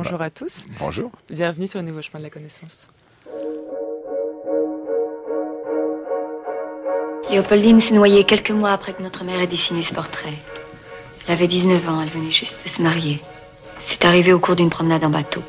bonjour à tous. Bonjour. Bienvenue sur le nouveau chemin de la connaissance. Léopoldine s'est noyée quelques mois après que notre mère ait dessiné ce portrait. Elle avait 19 ans, elle venait juste de se marier. C'est arrivé au cours d'une promenade en bateau.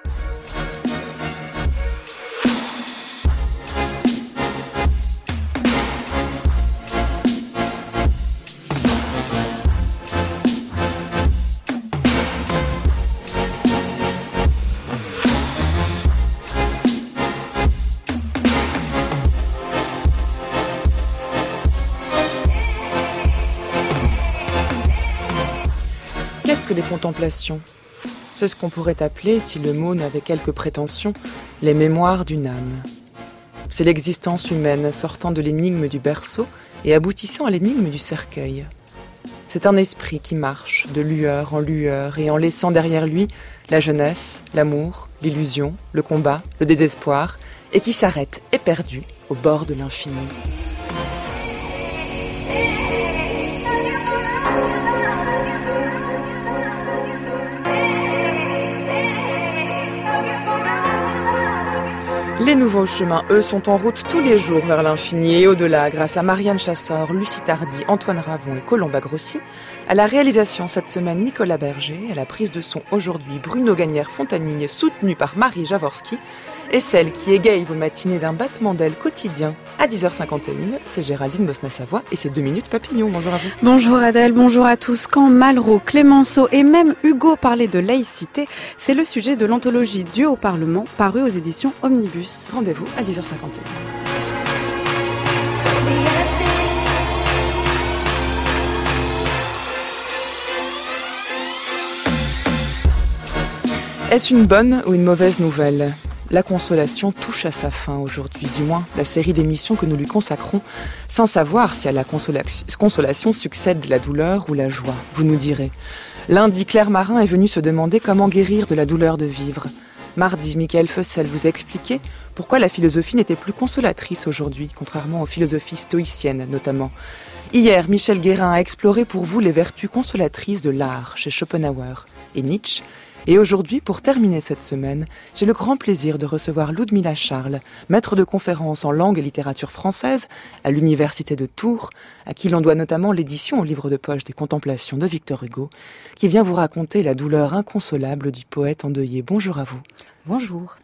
Qu'est-ce que les contemplations ? C'est ce qu'on pourrait appeler, si le mot n'avait quelques prétentions, les mémoires d'une âme. C'est l'existence humaine sortant de l'énigme du berceau et aboutissant à l'énigme du cercueil. C'est un esprit qui marche de lueur en lueur et en laissant derrière lui la jeunesse, l'amour, l'illusion, le combat, le désespoir, et qui s'arrête éperdu au bord de l'infini. Les nouveaux chemins, eux, sont en route tous les jours vers l'infini et au-delà, grâce à Marianne Chassor, Lucie Tardy, Antoine Ravon et Colomba Grossi. À la réalisation cette semaine, Nicolas Berger. À la prise de son aujourd'hui, Bruno Gagnère-Fontanille, soutenu par Marie Jaworski. Et celle qui égaye vos matinées d'un battement d'ailes quotidien à 10h51, c'est Géraldine Bosna-Savoie et ses 2 minutes papillon. Bonjour à vous. Bonjour Adèle, bonjour à tous. Quand Malraux, Clémenceau et même Hugo parlaient de laïcité, c'est le sujet de l'anthologie Dieu au Parlement, parue aux éditions Omnibus. Rendez-vous à 10h51. Est-ce une bonne ou une mauvaise nouvelle ? La consolation touche à sa fin aujourd'hui, du moins la série d'émissions que nous lui consacrons, sans savoir si à la consolation succède la douleur ou la joie, vous nous direz. Lundi, Claire Marin est venue se demander comment guérir de la douleur de vivre. Mardi, Michael Fussell vous a expliqué pourquoi la philosophie n'était plus consolatrice aujourd'hui, contrairement aux philosophies stoïciennes notamment. Hier, Michel Guérin a exploré pour vous les vertus consolatrices de l'art chez Schopenhauer et Nietzsche. Et aujourd'hui, pour terminer cette semaine, j'ai le grand plaisir de recevoir Ludmilla Charles, maître de conférences en langue et littérature française à l'université de Tours, à qui l'on doit notamment l'édition au livre de poche des Contemplations de Victor Hugo, qui vient vous raconter la douleur inconsolable du poète endeuillé. Bonjour à vous. Bonjour.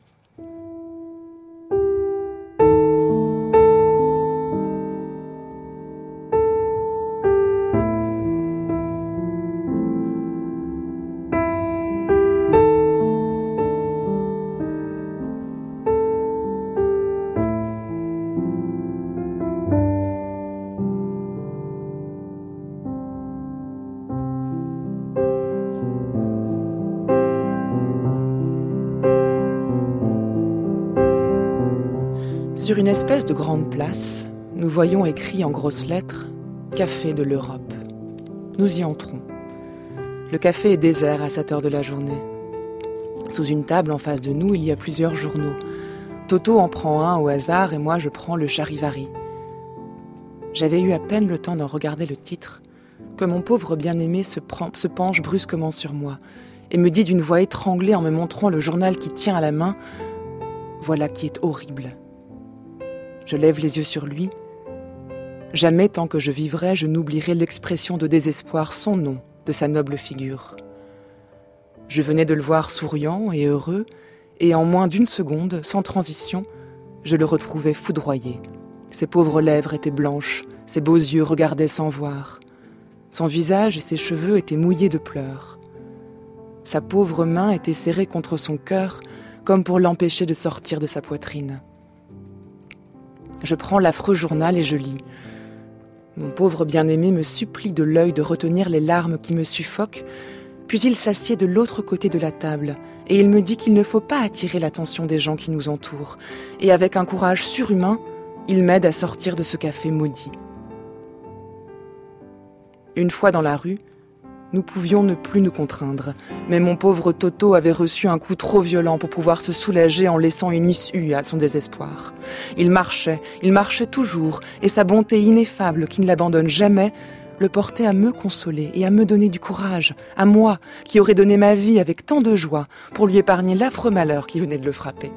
Sur une espèce de grande place, nous voyons écrit en grosses lettres « Café de l'Europe ». Nous y entrons. Le café est désert à cette heure de la journée. Sous une table en face de nous, il y a plusieurs journaux. Toto en prend un au hasard et moi je prends le Charivari. J'avais eu à peine le temps d'en regarder le titre que mon pauvre bien-aimé se penche brusquement sur moi et me dit d'une voix étranglée en me montrant le journal qu'il tient à la main « Voilà qui est horrible ». Je lève les yeux sur lui. Jamais tant que je vivrai, je n'oublierai l'expression de désespoir sans nom de sa noble figure. Je venais de le voir souriant et heureux, et en moins d'une seconde, sans transition, je le retrouvais foudroyé. Ses pauvres lèvres étaient blanches, ses beaux yeux regardaient sans voir. Son visage et ses cheveux étaient mouillés de pleurs. Sa pauvre main était serrée contre son cœur, comme pour l'empêcher de sortir de sa poitrine. Je prends l'affreux journal et je lis. Mon pauvre bien-aimé me supplie de l'œil de retenir les larmes qui me suffoquent, puis il s'assied de l'autre côté de la table et il me dit qu'il ne faut pas attirer l'attention des gens qui nous entourent. Et avec un courage surhumain, il m'aide à sortir de ce café maudit. Une fois dans la rue, nous pouvions ne plus nous contraindre, mais mon pauvre Toto avait reçu un coup trop violent pour pouvoir se soulager en laissant une issue à son désespoir. Il marchait toujours, et sa bonté ineffable qui ne l'abandonne jamais le portait à me consoler et à me donner du courage, à moi, qui aurais donné ma vie avec tant de joie pour lui épargner l'affreux malheur qui venait de le frapper.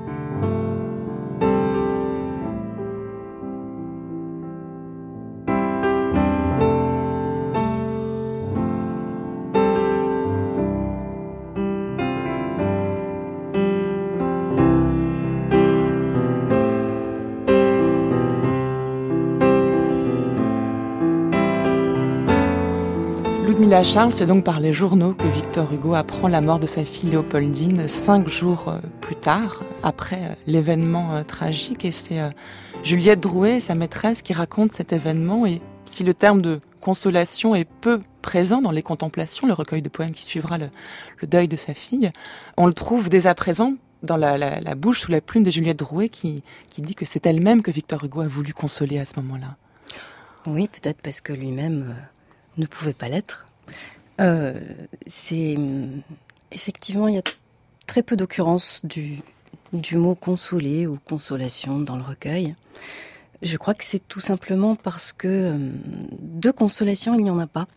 Ludmilla Charles, c'est donc par les journaux que Victor Hugo apprend la mort de sa fille Léopoldine 5 jours plus tard, après l'événement tragique. Et c'est Juliette Drouet, sa maîtresse, qui raconte cet événement. Et si le terme de consolation est peu présent dans les Contemplations, le recueil de poèmes qui suivra le deuil de sa fille, on le trouve dès à présent dans la bouche, sous la plume de Juliette Drouet, qui dit que c'est elle-même que Victor Hugo a voulu consoler à ce moment-là. Oui, peut-être parce que lui-même ne pouvait pas l'être. Effectivement, il y a très peu d'occurrences du mot consoler ou consolation dans le recueil. Je crois que c'est tout simplement parce que de consolation, il n'y en a pas.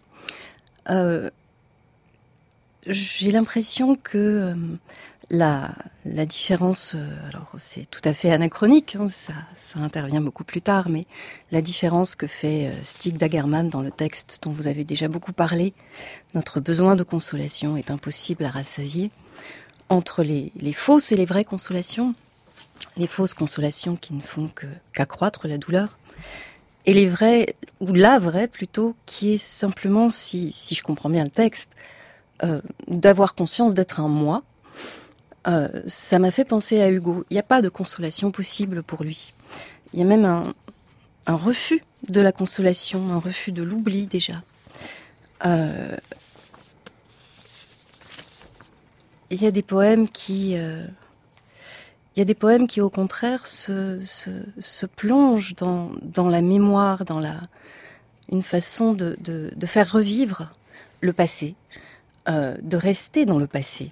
J'ai l'impression que la différence, alors c'est tout à fait anachronique, hein, ça intervient beaucoup plus tard, mais la différence que fait Stig Dagerman dans le texte dont vous avez déjà beaucoup parlé, notre besoin de consolation est impossible à rassasier, entre les fausses et les vraies consolations, les fausses consolations qui ne font qu'accroître la douleur, et les vraies, ou la vraie plutôt, qui est simplement, si je comprends bien le texte, d'avoir conscience d'être un moi. Ça m'a fait penser à Hugo. Il n'y a pas de consolation possible pour lui. Il y a même un refus de la consolation, un refus de l'oubli déjà. Il y a des poèmes qui au contraire se plongent dans la mémoire, dans une façon de faire revivre le passé, de rester dans le passé.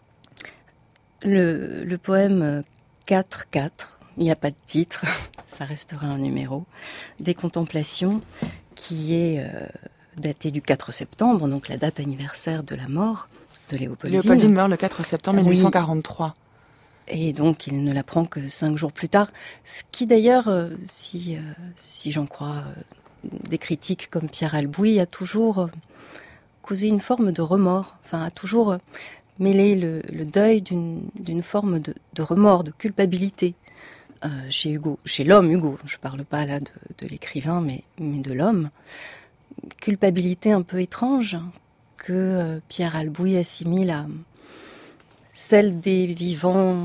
Le poème 4-4, il n'y a pas de titre, ça restera un numéro, des Contemplations, qui est daté du 4 septembre, donc la date anniversaire de la mort de Léopoldine. Léopoldine meurt le 4 septembre 1843. Et donc il ne l'apprend que 5 jours plus tard, ce qui d'ailleurs, si j'en crois des critiques comme Pierre Albouy, a toujours causé une forme de remords, enfin a toujours mêlé le deuil d'une forme de remords, de culpabilité chez Hugo, chez l'homme Hugo. Je ne parle pas là de l'écrivain, mais de l'homme. Culpabilité un peu étrange que Pierre Albouy assimile à celle des vivants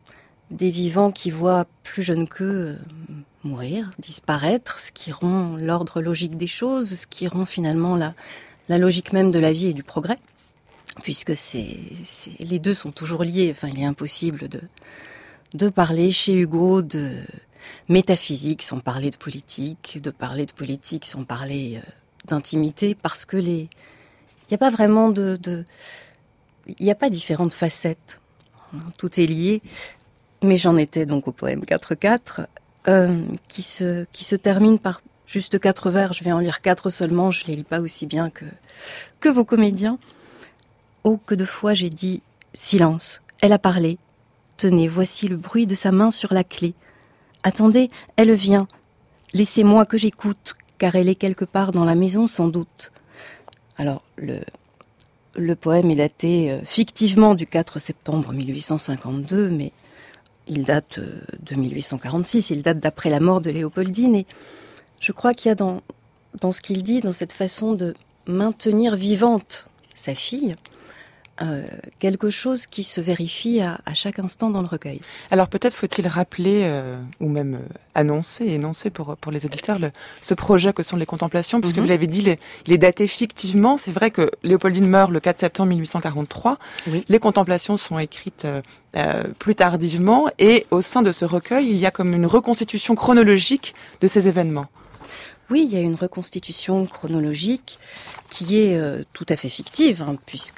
qui voient plus jeunes qu'eux mourir, disparaître, ce qui rompt l'ordre logique des choses, ce qui rompt finalement la logique même de la vie et du progrès. Puisque les deux sont toujours liés. Enfin, il est impossible de parler chez Hugo de métaphysique sans parler de politique sans parler d'intimité, parce que il n'y a pas vraiment il n'y a pas différentes facettes. Tout est lié. Mais j'en étais donc au poème 4-4, qui se termine par juste 4 vers. Je vais en lire 4 seulement, je les lis pas aussi bien que vos comédiens. Oh, que de fois j'ai dit « Silence, elle a parlé. Tenez, voici le bruit de sa main sur la clé. Attendez, elle vient. Laissez-moi que j'écoute, car elle est quelque part dans la maison sans doute. » Alors, le poème est daté fictivement du 4 septembre 1852, mais il date de 1846, il date d'après la mort de Léopoldine. Et je crois qu'il y a dans ce qu'il dit, dans cette façon de maintenir vivante sa fille, quelque chose qui se vérifie à chaque instant dans le recueil. Alors peut-être faut-il rappeler, ou même énoncer pour les auditeurs ce projet que sont les Contemplations, puisque vous l'avez dit, il est daté fictivement. C'est vrai que Léopoldine meurt le 4 septembre 1843. Oui. Les Contemplations sont écrites plus tardivement, et au sein de ce recueil, il y a comme une reconstitution chronologique de ces événements. Oui, il y a une reconstitution chronologique qui est tout à fait fictive, hein, puisque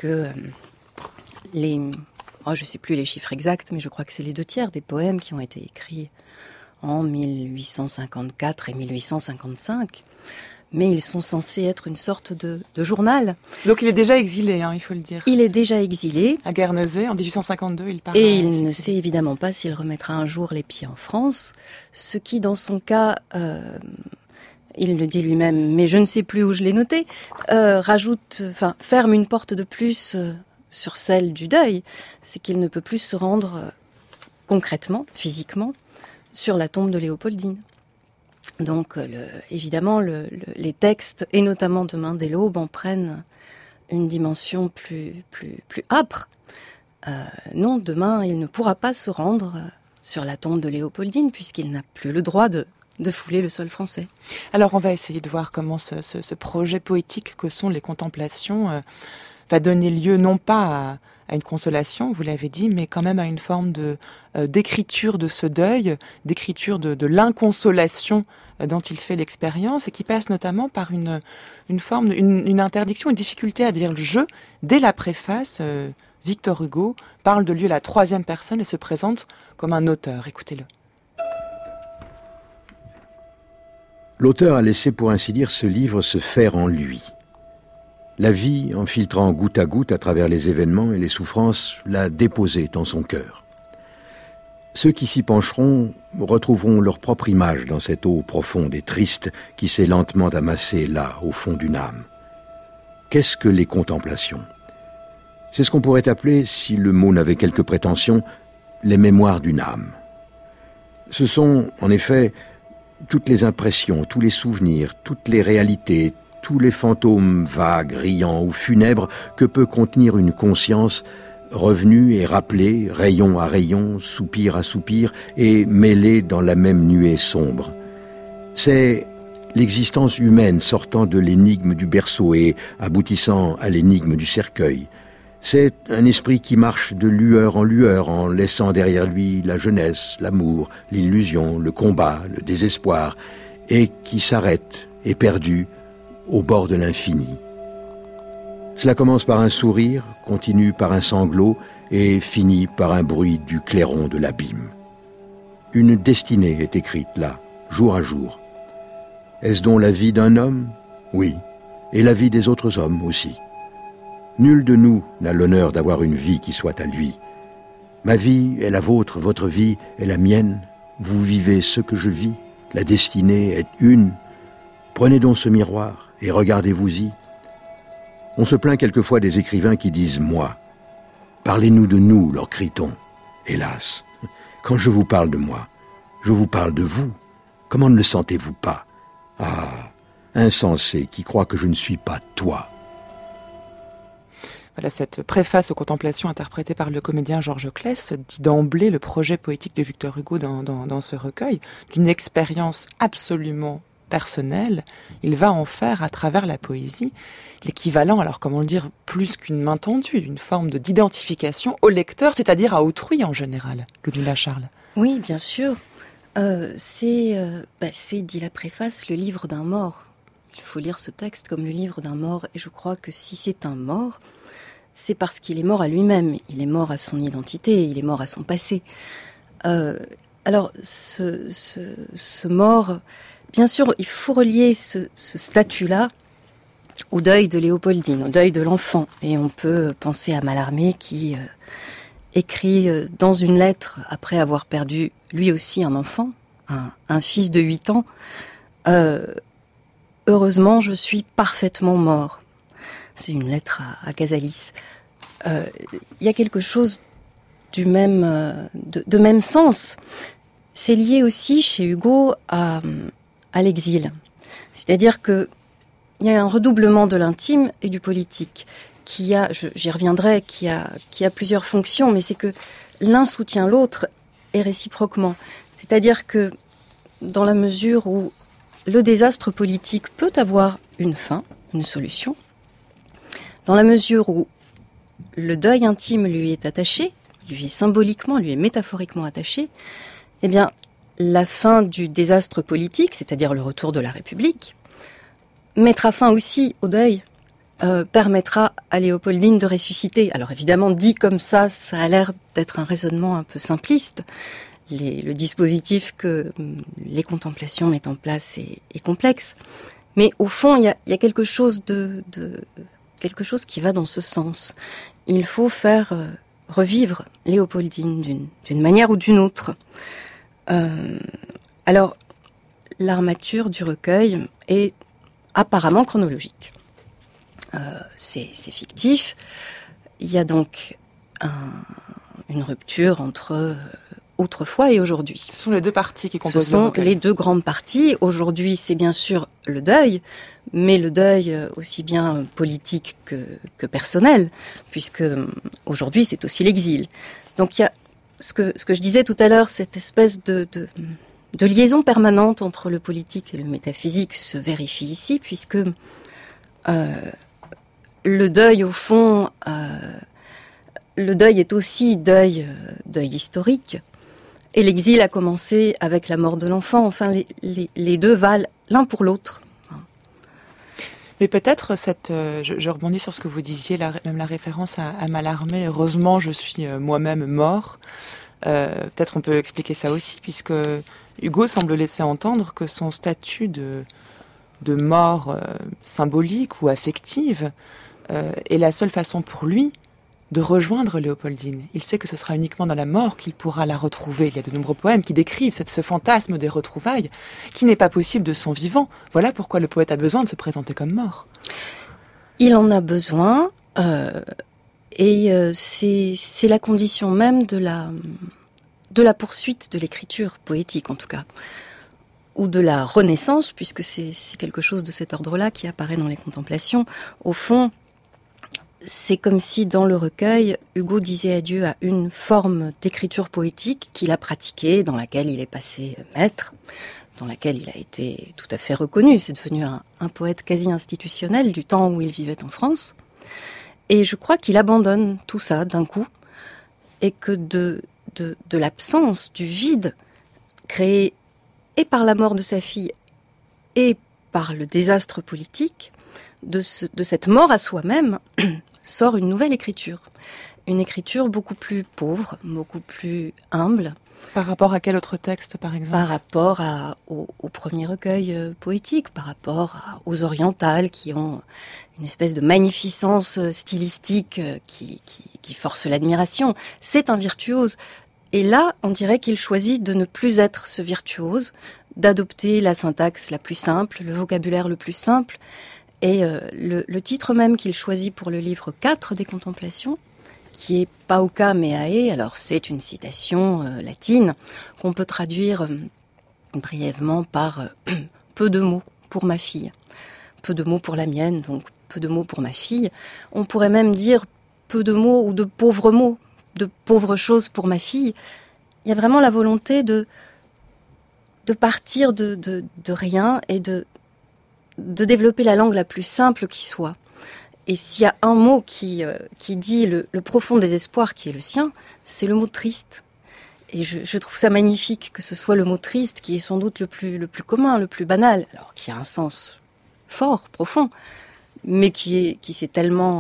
je ne sais plus les chiffres exacts, mais je crois que c'est les 2/3 des poèmes qui ont été écrits en 1854 et 1855 mais ils sont censés être une sorte de journal. Donc il est déjà exilé, il faut le dire. Il est déjà exilé. À Guernesey, en 1852, il part. Et il ne sait évidemment pas s'il remettra un jour les pieds en France, ce qui, dans son cas, il le dit lui-même, mais je ne sais plus où je l'ai noté, ferme une porte de plus sur celle du deuil. C'est qu'il ne peut plus se rendre concrètement, physiquement, sur la tombe de Léopoldine. Donc, évidemment, les textes, et notamment Demain dès l'aube, en prennent une dimension plus âpre. Non, demain, il ne pourra pas se rendre sur la tombe de Léopoldine, puisqu'il n'a plus le droit de fouler le sol français. Alors, on va essayer de voir comment ce projet poétique que sont les contemplations va donner lieu non pas à une consolation, vous l'avez dit, mais quand même à une forme d'écriture de ce deuil, d'écriture de l'inconsolation dont il fait l'expérience, et qui passe notamment par une interdiction, une difficulté à dire je. Dès la préface, Victor Hugo parle de lui à la troisième personne et se présente comme un auteur. Écoutez-le. L'auteur a laissé, pour ainsi dire, ce livre se faire en lui. La vie, en filtrant goutte à goutte à travers les événements et les souffrances, l'a déposé dans son cœur. Ceux qui s'y pencheront retrouveront leur propre image dans cette eau profonde et triste qui s'est lentement amassée là, au fond d'une âme. Qu'est-ce que les contemplations ? C'est ce qu'on pourrait appeler, si le mot n'avait quelque prétention, les mémoires d'une âme. Ce sont, en effet, toutes les impressions, tous les souvenirs, toutes les réalités, tous les fantômes vagues, riants ou funèbres que peut contenir une conscience revenue et rappelée, rayon à rayon, soupir à soupir, et mêlée dans la même nuée sombre. C'est l'existence humaine sortant de l'énigme du berceau et aboutissant à l'énigme du cercueil. C'est un esprit qui marche de lueur en laissant derrière lui la jeunesse, l'amour, l'illusion, le combat, le désespoir, et qui s'arrête, éperdu, au bord de l'infini. Cela commence par un sourire, continue par un sanglot et finit par un bruit du clairon de l'abîme. Une destinée est écrite là, jour à jour. Est-ce donc la vie d'un homme ? Oui, et la vie des autres hommes aussi. Nul de nous n'a l'honneur d'avoir une vie qui soit à lui. Ma vie est la vôtre, votre vie est la mienne. Vous vivez ce que je vis, la destinée est une. Prenez donc ce miroir et regardez-vous-y. On se plaint quelquefois des écrivains qui disent « moi ». Parlez-nous de nous, leur crie-t-on. Hélas, quand je vous parle de moi, je vous parle de vous. Comment ne le sentez-vous pas ? Ah, insensé qui croit que je ne suis pas toi. Voilà, cette préface aux contemplations interprétée par le comédien Georges Claes dit d'emblée le projet poétique de Victor Hugo dans ce recueil, d'une expérience absolument personnelle. Il va en faire, à travers la poésie, l'équivalent, alors comment le dire, plus qu'une main tendue, une forme d'identification au lecteur, c'est-à-dire à autrui en général. Ludmilla Charles. Oui, bien sûr. C'est, dit la préface, le livre d'un mort. Il faut lire ce texte comme le livre d'un mort, et je crois que si c'est un mort, c'est parce qu'il est mort à lui-même, il est mort à son identité, il est mort à son passé. Alors, ce mort, bien sûr, il faut relier ce statut-là au deuil de Léopoldine, au deuil de l'enfant. Et on peut penser à Mallarmé qui écrit dans une lettre, après avoir perdu lui aussi un enfant, un fils de 8 ans, « Heureusement, je suis parfaitement mort ». C'est une lettre à Casalis. Il y a quelque chose de même sens. C'est lié aussi chez Hugo à l'exil. C'est-à-dire que il y a un redoublement de l'intime et du politique j'y reviendrai, qui a plusieurs fonctions, mais c'est que l'un soutient l'autre et réciproquement. C'est-à-dire que dans la mesure où le désastre politique peut avoir une fin, une solution, dans la mesure où le deuil intime lui est attaché, lui est symboliquement, lui est métaphoriquement attaché, eh bien, la fin du désastre politique, c'est-à-dire le retour de la République, mettra fin aussi au deuil, permettra à Léopoldine de ressusciter. Alors évidemment, dit comme ça a l'air d'être un raisonnement un peu simpliste. Le dispositif que les contemplations mettent en place est complexe. Mais au fond, il y a quelque chose quelque chose qui va dans ce sens. Il faut faire revivre Léopoldine d'une manière ou d'une autre. Alors, l'armature du recueil est apparemment chronologique. C'est fictif. Il y a donc une rupture entre autrefois et aujourd'hui. Ce sont les deux parties qui composent le recueil. Ce sont les deux grandes parties. Aujourd'hui, c'est bien sûr le deuil, mais le deuil aussi bien politique que personnel, puisque aujourd'hui, c'est aussi l'exil. Donc il y a ce que je disais tout à l'heure, cette espèce de liaison permanente entre le politique et le métaphysique se vérifie ici, puisque le deuil, au fond, le deuil est aussi deuil historique. Et l'exil a commencé avec la mort de l'enfant. Enfin, les deux valent l'un pour l'autre. Mais peut-être je rebondis sur ce que vous disiez, même la référence à Mallarmé. Heureusement, je suis moi-même mort. Peut-être on peut expliquer ça aussi, puisque Hugo semble laisser entendre que son statut de mort symbolique ou affective est la seule façon pour lui de rejoindre Léopoldine. Il sait que ce sera uniquement dans la mort qu'il pourra la retrouver. Il y a de nombreux poèmes qui décrivent ce fantasme des retrouvailles qui n'est pas possible de son vivant. Voilà pourquoi le poète a besoin de se présenter comme mort. Il en a besoin et c'est la condition même de la poursuite de l'écriture poétique en tout cas, ou de la renaissance, puisque c'est quelque chose de cet ordre-là qui apparaît dans les Contemplations. Au fond, c'est comme si dans le recueil, Hugo disait adieu à une forme d'écriture poétique qu'il a pratiquée, dans laquelle il est passé maître, dans laquelle il a été tout à fait reconnu. C'est devenu un poète quasi institutionnel du temps où il vivait en France. Et je crois qu'il abandonne tout ça d'un coup, et que de l'absence, du vide, créé et par la mort de sa fille et par le désastre politique, de cette mort à soi-même, sort une nouvelle écriture. Une écriture beaucoup plus pauvre, beaucoup plus humble. Par rapport à quel autre texte, par exemple ? Par rapport au premier recueil poétique, par rapport aux orientales qui ont une espèce de magnificence stylistique qui force l'admiration. C'est un virtuose. Et là, on dirait qu'il choisit de ne plus être ce virtuose, d'adopter la syntaxe la plus simple, le vocabulaire le plus simple. Et le titre même qu'il choisit pour le livre 4 des Contemplations, qui est Pauca meae, alors c'est une citation latine qu'on peut traduire brièvement par peu de mots pour ma fille, peu de mots pour la mienne, donc peu de mots pour ma fille. On pourrait même dire peu de mots ou de pauvres choses pour ma fille. Il y a vraiment la volonté de partir de rien et de développer la langue la plus simple qui soit. Et s'il y a un mot qui dit le profond désespoir qui est le sien, c'est le mot triste. Et je trouve ça magnifique que ce soit le mot triste qui est sans doute le plus commun, le plus banal, alors qui a un sens fort, profond, mais qui s'est tellement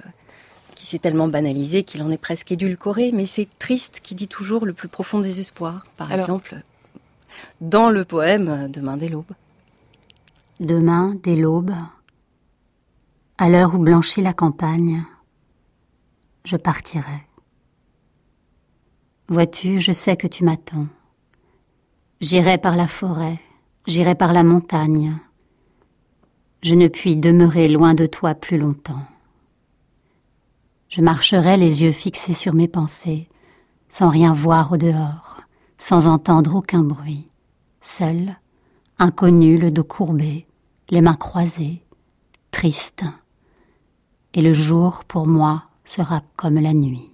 banalisé qu'il en est presque édulcoré. Mais c'est triste qui dit toujours le plus profond désespoir. Par exemple, dans le poème Demain dès l'aube. Demain, dès l'aube, à l'heure où blanchit la campagne, je partirai. Vois-tu, je sais que tu m'attends. J'irai par la forêt, j'irai par la montagne. Je ne puis demeurer loin de toi plus longtemps. Je marcherai les yeux fixés sur mes pensées, sans rien voir au dehors, sans entendre aucun bruit, seul, inconnu, le dos courbé, les mains croisées, triste. Et le jour, pour moi, sera comme la nuit.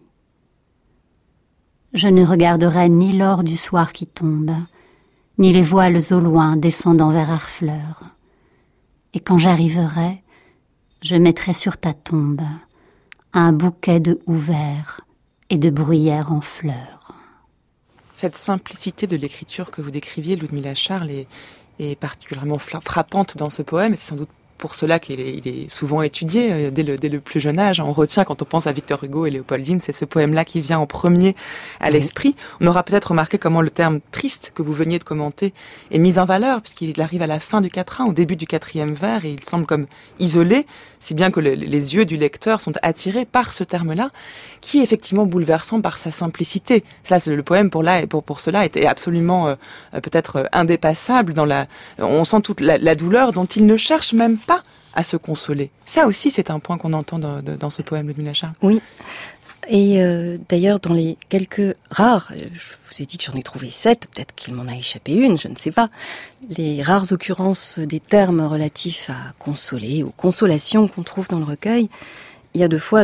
Je ne regarderai ni l'or du soir qui tombe, ni les voiles au loin descendant vers Harfleur. Et quand j'arriverai, je mettrai sur ta tombe un bouquet de houx verts et de bruyères en fleurs. Cette simplicité de l'écriture que vous décriviez, Ludmilla Charles, est particulièrement frappante dans ce poème, et c'est sans doute pour cela qu'il est souvent étudié dès le plus jeune âge. On retient, quand on pense à Victor Hugo et Léopoldine, c'est ce poème-là qui vient en premier à l'esprit. On aura peut-être remarqué comment le terme triste que vous veniez de commenter est mis en valeur, puisqu'il arrive à la fin du quatrain, au début du quatrième vers, et il semble comme isolé, si bien que les yeux du lecteur sont attirés par ce terme-là, qui est effectivement bouleversant par sa simplicité. Le poème pour cela est absolument peut-être indépassable. On sent toute la douleur dont il ne cherche même pas à se consoler. Ça aussi, c'est un point qu'on entend dans ce poème de Ludmilla Charles. Oui. Et d'ailleurs, dans les quelques rares, je vous ai dit que j'en ai trouvé 7, peut-être qu'il m'en a échappé une, je ne sais pas, les rares occurrences des termes relatifs à consoler, ou consolation qu'on trouve dans le recueil, il y a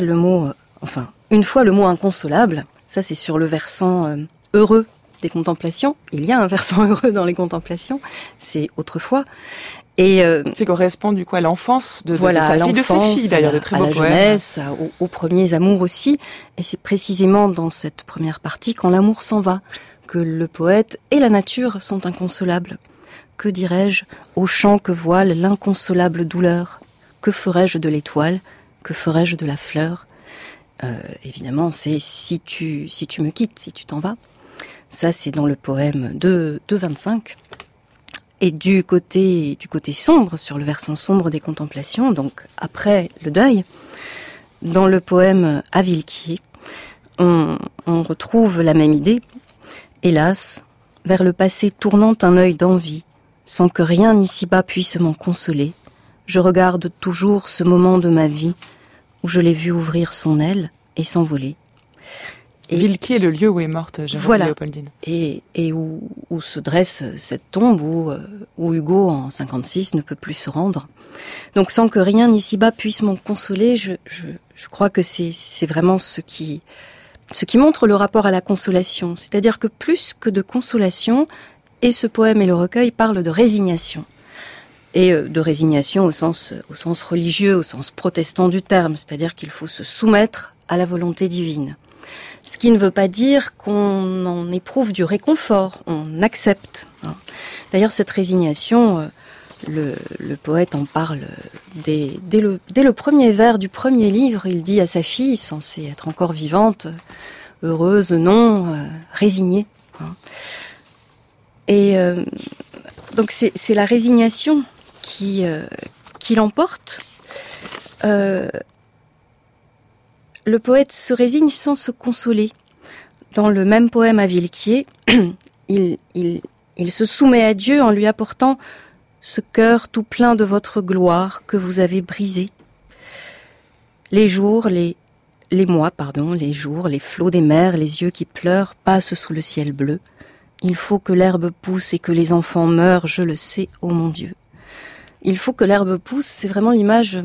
une fois le mot inconsolable, ça c'est sur le versant heureux des contemplations, il y a un versant heureux dans les contemplations, c'est autrefois, et qui correspond du coup à l'enfance de sa fille, de ses filles d'ailleurs, de très beaux poèmes. À la jeunesse, aux premiers amours aussi. Et c'est précisément dans cette première partie, quand l'amour s'en va, que le poète et la nature sont inconsolables. Que dirais-je au chant que voile l'inconsolable douleur? Que ferais-je de l'étoile? Que ferais-je de la fleur? Évidemment, c'est si tu me quittes, si tu t'en vas. Ça, c'est dans le poème de 25. Et du côté sombre, sur le versant sombre des contemplations, donc après le deuil, dans le poème À Villequier, on retrouve la même idée. Hélas, vers le passé tournant un œil d'envie, sans que rien ici-bas puisse m'en consoler, je regarde toujours ce moment de ma vie où je l'ai vu ouvrir son aile et s'envoler. Et Villequier est le lieu où est morte Léopoldine. Et où se dresse cette tombe où Hugo, en 56, ne peut plus se rendre. Donc sans que rien ici-bas puisse m'en consoler, je crois que c'est vraiment ce qui montre le rapport à la consolation. C'est-à-dire que plus que de consolation, et ce poème et le recueil parlent de résignation. Et de résignation au sens religieux, au sens protestant du terme. C'est-à-dire qu'il faut se soumettre à la volonté divine. Ce qui ne veut pas dire qu'on en éprouve du réconfort, on accepte. D'ailleurs, cette résignation, le poète en parle dès le premier vers du premier livre. Il dit à sa fille, censée être encore vivante, heureuse, non, résignée. Et donc c'est la résignation qui l'emporte. Le poète se résigne sans se consoler. Dans le même poème à Villequier, il se soumet à Dieu en lui apportant ce cœur tout plein de votre gloire que vous avez brisé. Les jours, les mois, les jours, les flots des mers, les yeux qui pleurent passent sous le ciel bleu. Il faut que l'herbe pousse et que les enfants meurent, je le sais, ô mon Dieu. Il faut que l'herbe pousse, c'est vraiment l'image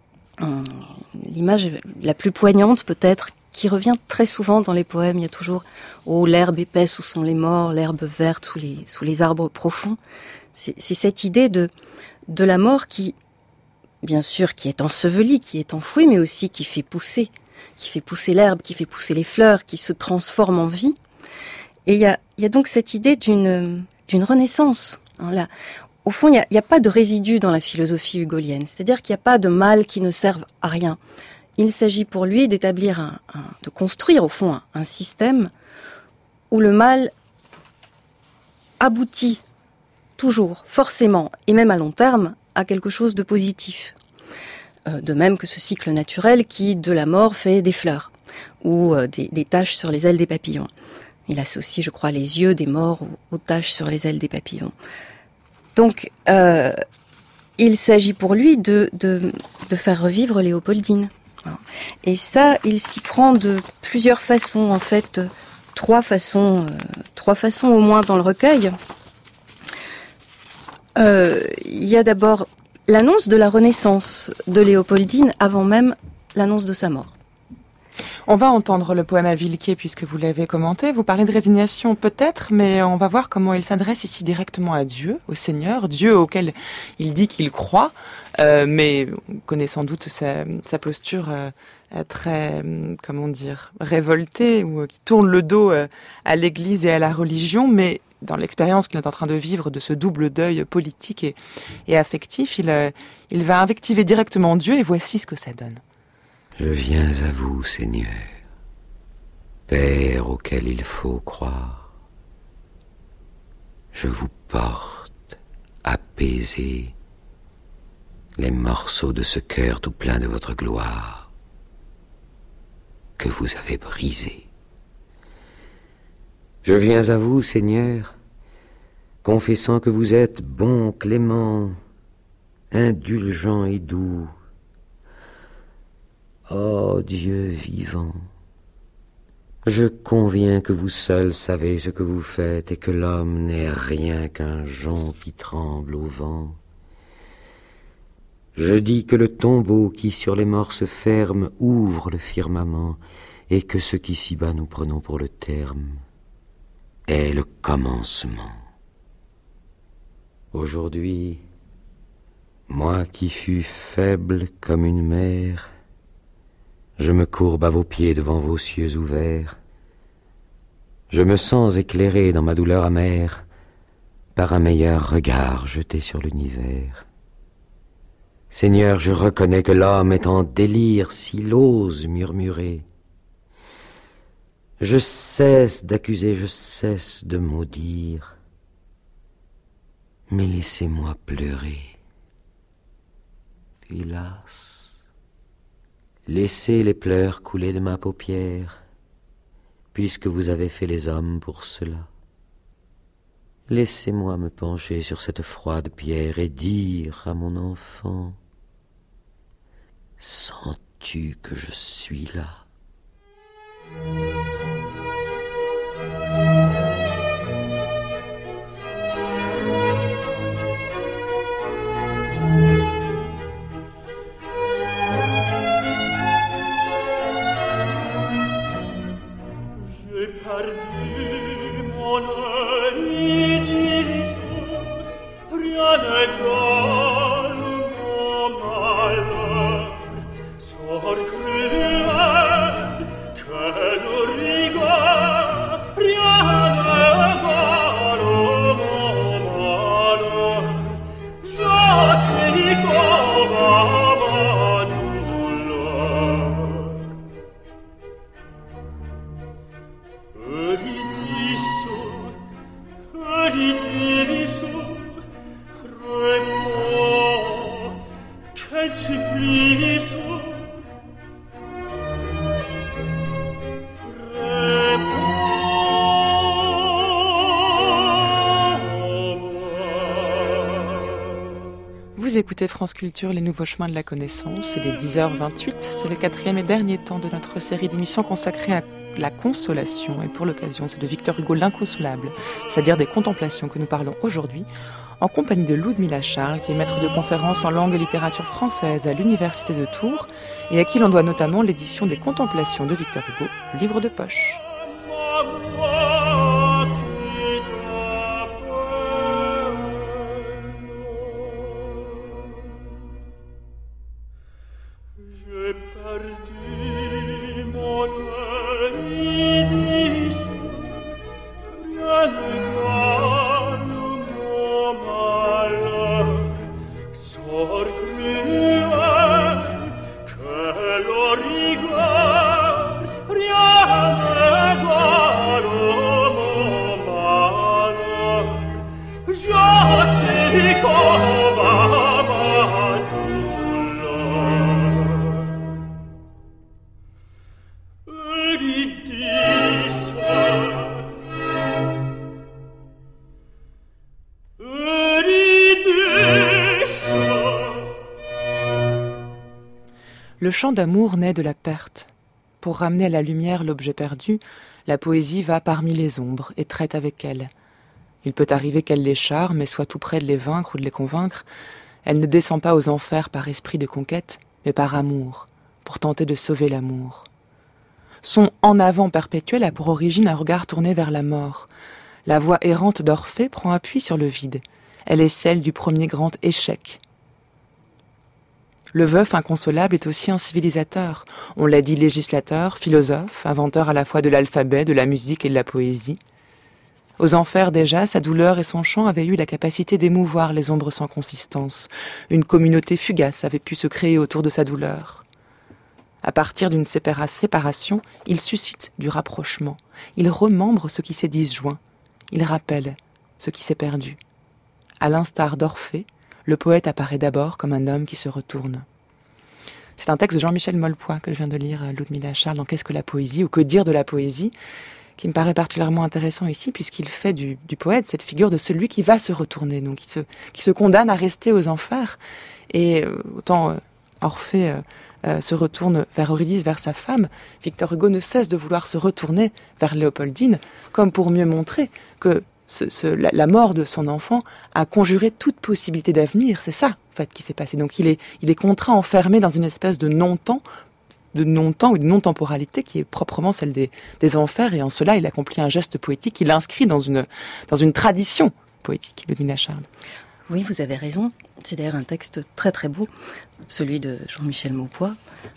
la plus poignante peut-être, qui revient très souvent dans les poèmes. Il y a toujours « Oh, l'herbe épaisse où sont les morts, l'herbe verte sous les arbres profonds ». C'est cette idée de la mort qui, bien sûr, qui est ensevelie, qui est enfouie, mais aussi qui fait pousser l'herbe, qui fait pousser les fleurs, qui se transforme en vie. Et il y a donc cette idée d'une renaissance. Là, au fond, il n'y a pas de résidu dans la philosophie hugolienne. C'est-à-dire qu'il n'y a pas de mal qui ne serve à rien. Il s'agit pour lui d'établir de construire au fond un système où le mal aboutit toujours, forcément, et même à long terme, à quelque chose de positif. De même que ce cycle naturel qui, de la mort, fait des fleurs ou des taches sur les ailes des papillons. Il associe, je crois, les yeux des morts aux taches sur les ailes des papillons. Donc, il s'agit pour lui de faire revivre Léopoldine. Et ça, il s'y prend de plusieurs façons, en fait, trois façons au moins dans le recueil. Il y a d'abord l'annonce de la renaissance de Léopoldine avant même l'annonce de sa mort. On va entendre le poème à Villequier puisque vous l'avez commenté. Vous parlez de résignation peut-être, mais on va voir comment il s'adresse ici directement à Dieu, au Seigneur, Dieu auquel il dit qu'il croit, mais on connaît sans doute sa posture très, comment dire, révoltée, ou qui tourne le dos à l'Église et à la religion, mais dans l'expérience qu'il est en train de vivre de ce double deuil politique et affectif, il va invectiver directement Dieu et voici ce que ça donne. Je viens à vous, Seigneur, Père auquel il faut croire. Je vous porte, apaisé, les morceaux de ce cœur tout plein de votre gloire que vous avez brisé. Je viens à vous, Seigneur, confessant que vous êtes bon, clément, indulgent et doux. Ô Dieu vivant, je conviens que vous seul savez ce que vous faites et que l'homme n'est rien qu'un jonc qui tremble au vent. Je dis que le tombeau qui sur les morts se ferme ouvre le firmament et que ce qu'ici-bas nous prenons pour le terme est le commencement. Aujourd'hui, moi qui fus faible comme une mer, je me courbe à vos pieds devant vos cieux ouverts. Je me sens éclairé dans ma douleur amère par un meilleur regard jeté sur l'univers. Seigneur, je reconnais que l'homme est en délire s'il ose murmurer. Je cesse d'accuser, je cesse de maudire, mais laissez-moi pleurer. Hélas, laissez les pleurs couler de ma paupière, puisque vous avez fait les hommes pour cela. Laissez-moi me pencher sur cette froide pierre et dire à mon enfant, sens-tu que je suis là? Écoutez France Culture, les nouveaux chemins de la connaissance, il est 10h28, c'est le 4e et dernier temps de notre série d'émissions consacrée à la consolation, et pour l'occasion c'est de Victor Hugo l'inconsolable, c'est-à-dire des contemplations que nous parlons aujourd'hui, en compagnie de Ludmilla Charles, qui est maître de conférences en langue et littérature française à l'Université de Tours, et à qui l'on doit notamment l'édition des Contemplations de Victor Hugo, livre de poche. Le chant d'amour naît de la perte. Pour ramener à la lumière l'objet perdu, la poésie va parmi les ombres et traite avec elles. Il peut arriver qu'elle les charme et soit tout près de les vaincre ou de les convaincre. Elle ne descend pas aux enfers par esprit de conquête, mais par amour, pour tenter de sauver l'amour. Son en avant perpétuel a pour origine un regard tourné vers la mort. La voix errante d'Orphée prend appui sur le vide. Elle est celle du premier grand échec. Le veuf inconsolable est aussi un civilisateur. On l'a dit législateur, philosophe, inventeur à la fois de l'alphabet, de la musique et de la poésie. Aux enfers déjà, sa douleur et son chant avaient eu la capacité d'émouvoir les ombres sans consistance. Une communauté fugace avait pu se créer autour de sa douleur. À partir d'une séparation, il suscite du rapprochement. Il remembre ce qui s'est disjoint. Il rappelle ce qui s'est perdu. À l'instar d'Orphée, le poète apparaît d'abord comme un homme qui se retourne. C'est un texte de Jean-Michel Molpoix que je viens de lire à Ludmilla Charles dans Qu'est-ce que la poésie, ou Que dire de la poésie, qui me paraît particulièrement intéressant ici, puisqu'il fait du poète cette figure de celui qui va se retourner, donc qui se condamne à rester aux enfers. Et autant Orphée se retourne vers Eurydice, vers sa femme, Victor Hugo ne cesse de vouloir se retourner vers Léopoldine, comme pour mieux montrer que la mort de son enfant a conjuré toute possibilité d'avenir. C'est ça, en fait, qui s'est passé. Donc il est contraint, enfermé dans une espèce de non-temps ou de non-temporalité qui est proprement celle des enfers, et en cela il accomplit un geste poétique qu'il inscrit dans une tradition poétique, Ludmilla Charles. Oui, vous avez raison. C'est d'ailleurs un texte très très beau, celui de Jean-Michel Molpoix.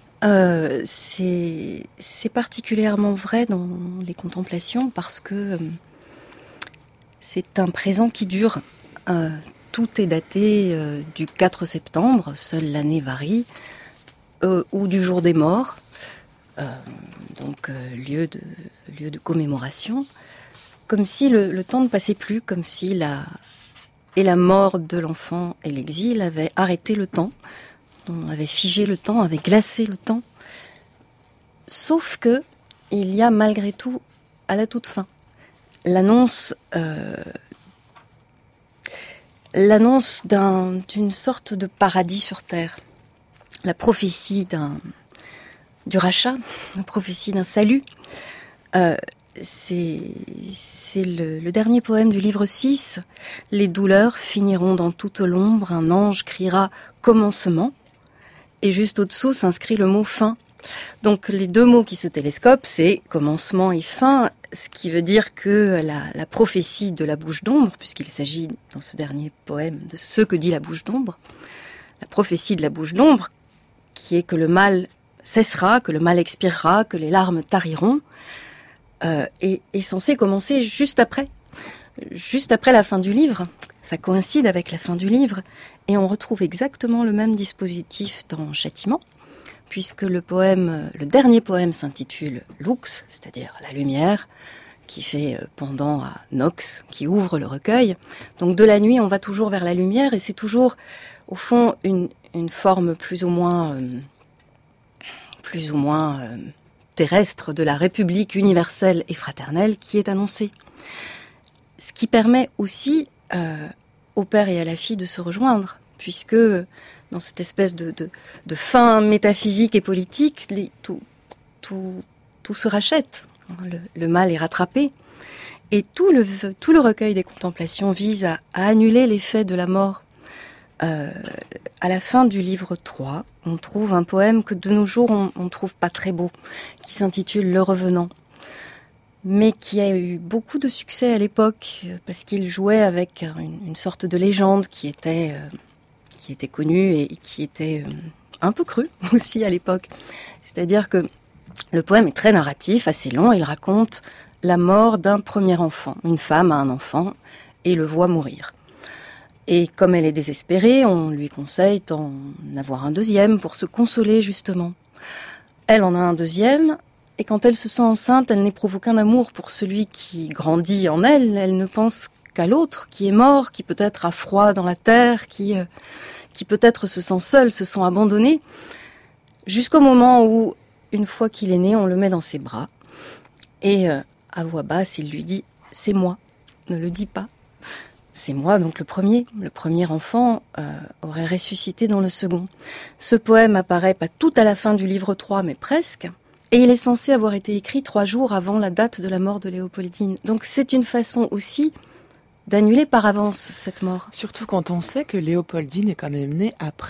C'est particulièrement vrai dans les contemplations parce que c'est un présent qui dure. Tout est daté du 4 septembre, seule l'année varie, ou du jour des morts, lieu de commémoration, comme si le temps ne passait plus, comme si la mort de l'enfant et l'exil avaient arrêté le temps, avaient figé le temps, avaient glacé le temps. Sauf que il y a malgré tout, à la toute fin, l'annonce d'une sorte de paradis sur terre, la prophétie du rachat, la prophétie d'un salut. C'est le dernier poème du livre 6. Les douleurs finiront dans toute l'ombre, un ange criera commencement, et juste au-dessous s'inscrit le mot fin. Donc les deux mots qui se télescopent, c'est commencement et fin, ce qui veut dire que la prophétie de la bouche d'ombre, puisqu'il s'agit dans ce dernier poème de ce que dit la bouche d'ombre, la prophétie de la bouche d'ombre, qui est que le mal cessera, que le mal expirera, que les larmes tariront, est censée commencer juste après la fin du livre. Ça coïncide avec la fin du livre, et on retrouve exactement le même dispositif dans Châtiment, puisque le dernier poème s'intitule Lux, c'est-à-dire la lumière, qui fait pendant à Nox, qui ouvre le recueil. Donc de la nuit, on va toujours vers la lumière, et c'est toujours, au fond, une forme plus ou moins terrestre de la République universelle et fraternelle qui est annoncée. Ce qui permet aussi au père et à la fille de se rejoindre, puisque dans cette espèce de fin métaphysique et politique, tout se rachète. Le mal est rattrapé. Et tout le recueil des contemplations vise à annuler l'effet de la mort. À la fin du livre 3, on trouve un poème que de nos jours on ne trouve pas très beau, qui s'intitule Le Revenant, mais qui a eu beaucoup de succès à l'époque, parce qu'il jouait avec une sorte de légende qui était connue et qui était un peu crue aussi à l'époque. C'est-à-dire que le poème est très narratif, assez long, il raconte la mort d'un premier enfant. Une femme a un enfant et le voit mourir. Et comme elle est désespérée, on lui conseille d'en avoir un deuxième pour se consoler, justement. Elle en a un deuxième, et quand elle se sent enceinte, elle n'éprouve aucun amour pour celui qui grandit en elle. Elle ne pense qu'à l'autre, qui est mort, qui peut-être a froid dans la terre, qui peut-être se sent seul, se sent abandonné, jusqu'au moment où, une fois qu'il est né, on le met dans ses bras. Et à voix basse, il lui dit « C'est moi, ne le dis pas ». C'est moi, donc le premier enfant aurait ressuscité dans le second. Ce poème apparaît pas tout à la fin du livre 3, mais presque. Et il est censé avoir été écrit 3 jours avant la date de la mort de Léopoldine. Donc c'est une façon aussi d'annuler par avance cette mort. Surtout quand on sait que Léopoldine est quand même née après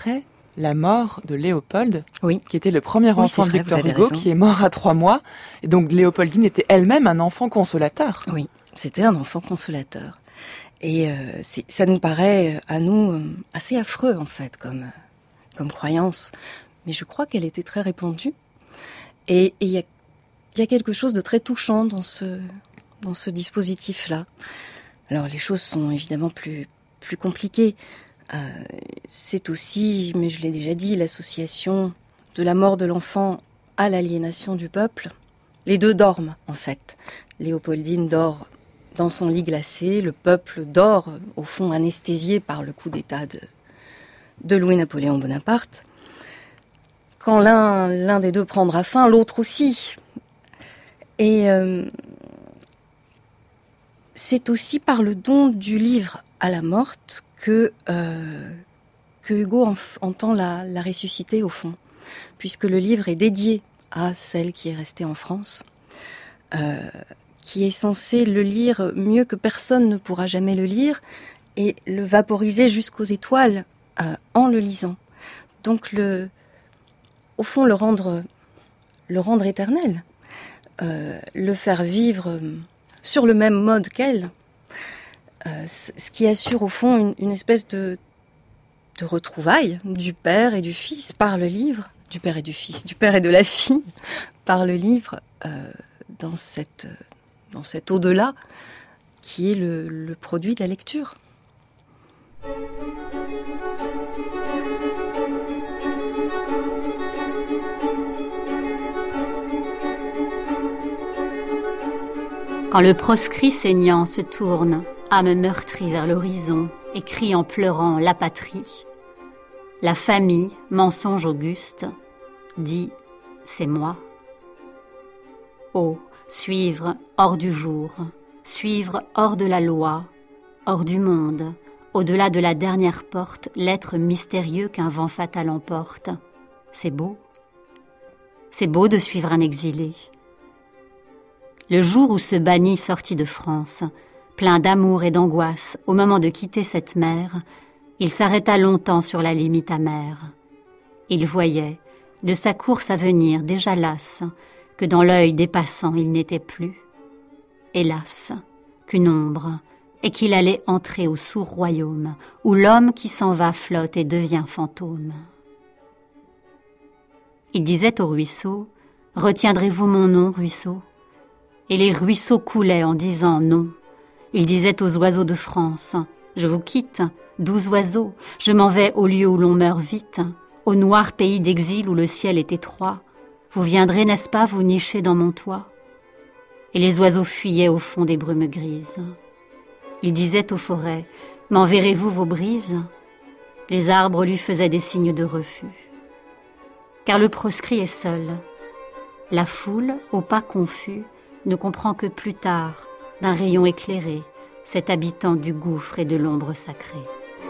la mort de Léopold, oui. qui était le premier enfant de Victor Hugo, qui est mort à 3 mois. Et donc Léopoldine était elle-même un enfant consolateur. Oui, c'était un enfant consolateur. Et ça nous paraît, à nous, assez affreux, en fait, comme croyance. Mais je crois qu'elle était très répandue. Et il y a quelque chose de très touchant dans ce dispositif-là. Alors, les choses sont évidemment plus compliquées. C'est aussi, mais je l'ai déjà dit, l'association de la mort de l'enfant à l'aliénation du peuple. Les deux dorment, en fait. Léopoldine dort dans son lit glacé, le peuple dort, au fond, anesthésié par le coup d'État de Louis-Napoléon Bonaparte. Quand l'un des deux prendra fin, l'autre aussi. Et c'est aussi par le don du livre à la morte que Hugo entend la ressusciter, au fond, puisque le livre est dédié à celle qui est restée en France, qui est censé le lire mieux que personne ne pourra jamais le lire, et le vaporiser jusqu'aux étoiles en le lisant. Donc, au fond, le rendre éternel, le faire vivre sur le même mode qu'elle, ce qui assure au fond une espèce de retrouvaille du père et du fils par le livre, du père et du fils, du père et de la fille par le livre, dans cet au-delà qui est le produit de la lecture. Quand le proscrit saignant se tourne, âme meurtrie vers l'horizon, et crie en pleurant la patrie, la famille, mensonge auguste, dit « c'est moi ». Oh, suivre hors du jour, suivre hors de la loi, hors du monde, au-delà de la dernière porte, l'être mystérieux qu'un vent fatal emporte. C'est beau. C'est beau de suivre un exilé. Le jour où ce banni sortit de France, plein d'amour et d'angoisse, au moment de quitter cette mer, il s'arrêta longtemps sur la limite amère. Il voyait, de sa course à venir déjà lasse, que dans l'œil des passants il n'était plus. Hélas, qu'une ombre, et qu'il allait entrer au sourd royaume, où l'homme qui s'en va flotte et devient fantôme. Il disait au ruisseau, « Retiendrez-vous mon nom, ruisseau ?» Et les ruisseaux coulaient en disant non. Il disait aux oiseaux de France, « Je vous quitte, doux oiseaux, je m'en vais au lieu où l'on meurt vite, au noir pays d'exil où le ciel est étroit. Vous viendrez, n'est-ce pas, vous nicher dans mon toit ?» Et les oiseaux fuyaient au fond des brumes grises. Il disait aux forêts, « M'enverrez-vous vos brises ?» Les arbres lui faisaient des signes de refus. Car le proscrit est seul. La foule, au pas confus, ne comprend que plus tard, d'un rayon éclairé, cet habitant du gouffre et de l'ombre sacrée.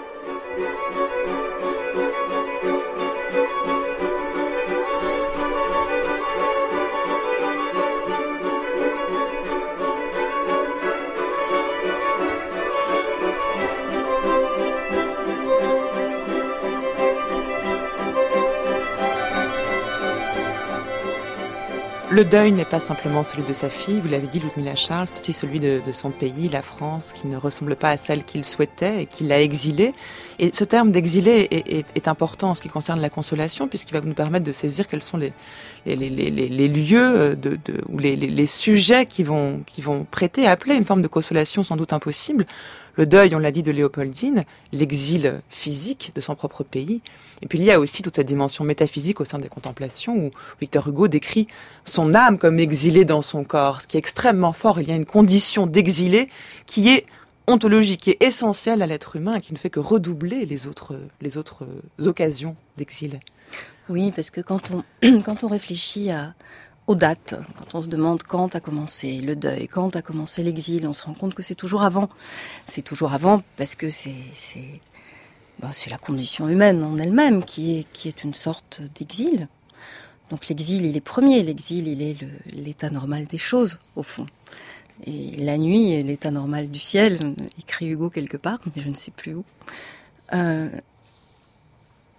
Le deuil n'est pas simplement celui de sa fille, vous l'avez dit, Ludmilla Charles, c'est aussi celui de son pays, la France, qui ne ressemble pas à celle qu'il souhaitait et qui l'a exilé. Et ce terme d'exilé est important en ce qui concerne la consolation, puisqu'il va nous permettre de saisir quels sont les lieux ou les sujets qui vont prêter, appeler une forme de consolation sans doute impossible. Le deuil, on l'a dit, de Léopoldine, l'exil physique de son propre pays. Et puis il y a aussi toute cette dimension métaphysique au sein des contemplations où Victor Hugo décrit son âme comme exilée dans son corps, ce qui est extrêmement fort. Il y a une condition d'exilé qui est ontologique, qui est essentielle à l'être humain et qui ne fait que redoubler les autres occasions d'exil. Oui, parce que quand on réfléchit aux dates, quand on se demande quand a commencé le deuil, quand a commencé l'exil, on se rend compte que c'est toujours avant. C'est toujours avant parce que c'est la condition humaine en elle-même qui est une sorte d'exil. Donc l'exil, il est premier. L'exil, il est l'état normal des choses, au fond. Et la nuit est l'état normal du ciel, écrit Hugo quelque part, mais je ne sais plus où.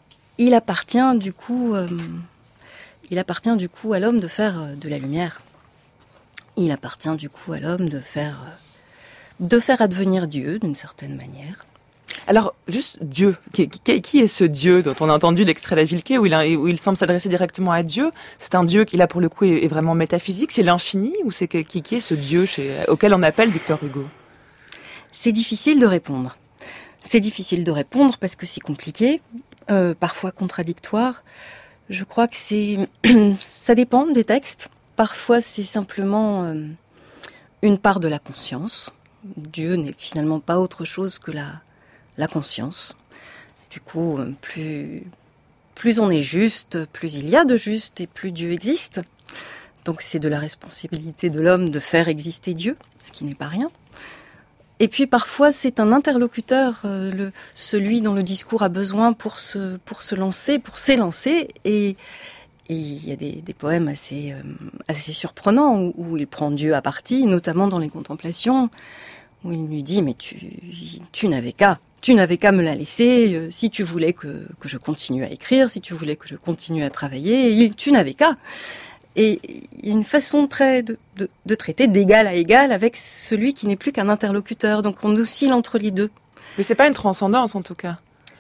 il appartient du coup à l'homme de faire de la lumière. Il appartient du coup à l'homme de faire advenir Dieu d'une certaine manière. Alors, juste Dieu. Qui est ce Dieu dont on a entendu l'extrait d'A Vilqué où il semble s'adresser directement à Dieu? C'est un Dieu qui, là, pour le coup, est vraiment métaphysique. C'est l'infini ou c'est qui est ce Dieu auquel on appelle Victor Hugo? C'est difficile de répondre. C'est difficile de répondre parce que c'est compliqué, parfois contradictoire. Je crois que ça dépend des textes. Parfois, c'est simplement une part de la conscience. Dieu n'est finalement pas autre chose que la conscience. Du coup, plus on est juste, plus il y a de juste et plus Dieu existe. Donc c'est de la responsabilité de l'homme de faire exister Dieu, ce qui n'est pas rien. Et puis parfois c'est un interlocuteur, celui dont le discours a besoin pour se lancer, pour s'élancer. Et il y a des poèmes assez surprenants où il prend Dieu à partie, notamment dans les Contemplations, où il lui dit « mais tu n'avais qu'à me la laisser, si tu voulais que je continue à écrire, si tu voulais que je continue à travailler, tu n'avais qu'à ». Et il y a une façon de traiter d'égal à égal avec celui qui n'est plus qu'un interlocuteur. Donc on oscille entre les deux. Mais c'est pas une transcendance en tout cas.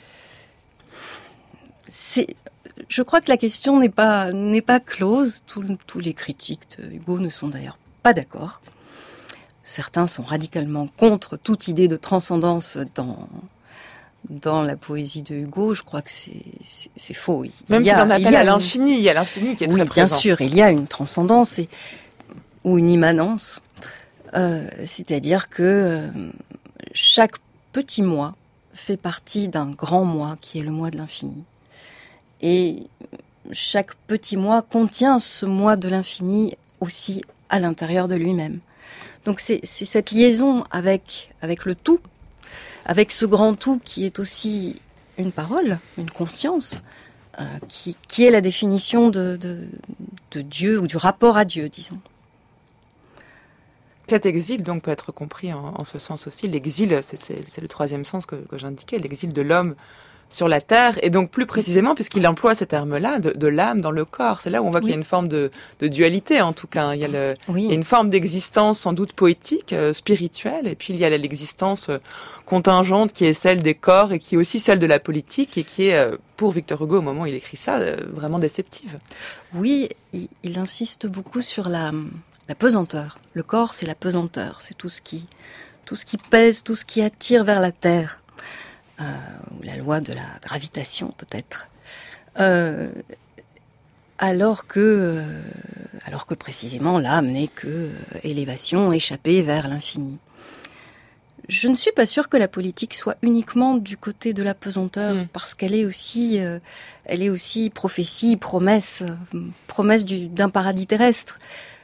Je crois que la question n'est pas close. Tous les critiques de Hugo ne sont d'ailleurs pas d'accord. Certains sont radicalement contre toute idée de transcendance dans la poésie de Hugo. Je crois que c'est faux. Même si on appelle à l'infini, il y a l'infini qui est très présent. Bien sûr, il y a une transcendance ou une immanence. C'est-à-dire que chaque petit moi fait partie d'un grand moi qui est le moi de l'infini. Et chaque petit moi contient ce moi de l'infini aussi à l'intérieur de lui-même. Donc c'est cette liaison avec le tout, avec ce grand tout qui est aussi une parole, une conscience, qui est la définition de Dieu ou du rapport à Dieu, disons. Cet exil donc peut être compris en ce sens aussi. L'exil, c'est le troisième sens que j'indiquais, l'exil de l'homme sur la terre, et donc plus précisément, puisqu'il emploie ce terme-là, de l'âme dans le corps. C'est là où on voit qu'il y a une forme de dualité, en tout cas. Il y a une forme d'existence sans doute poétique, spirituelle, et puis il y a l'existence contingente qui est celle des corps et qui est aussi celle de la politique, et qui est, pour Victor Hugo, au moment où il écrit ça, vraiment déceptive. Oui, il insiste beaucoup sur la pesanteur. Le corps, c'est la pesanteur, c'est tout ce qui pèse, tout ce qui attire vers la terre. Ou la loi de la gravitation peut-être, alors que précisément l'âme n'est que élévation échappée vers l'infini. Je ne suis pas sûre que la politique soit uniquement du côté de la pesanteur, parce qu'elle est aussi prophétie, promesse d'un paradis terrestre.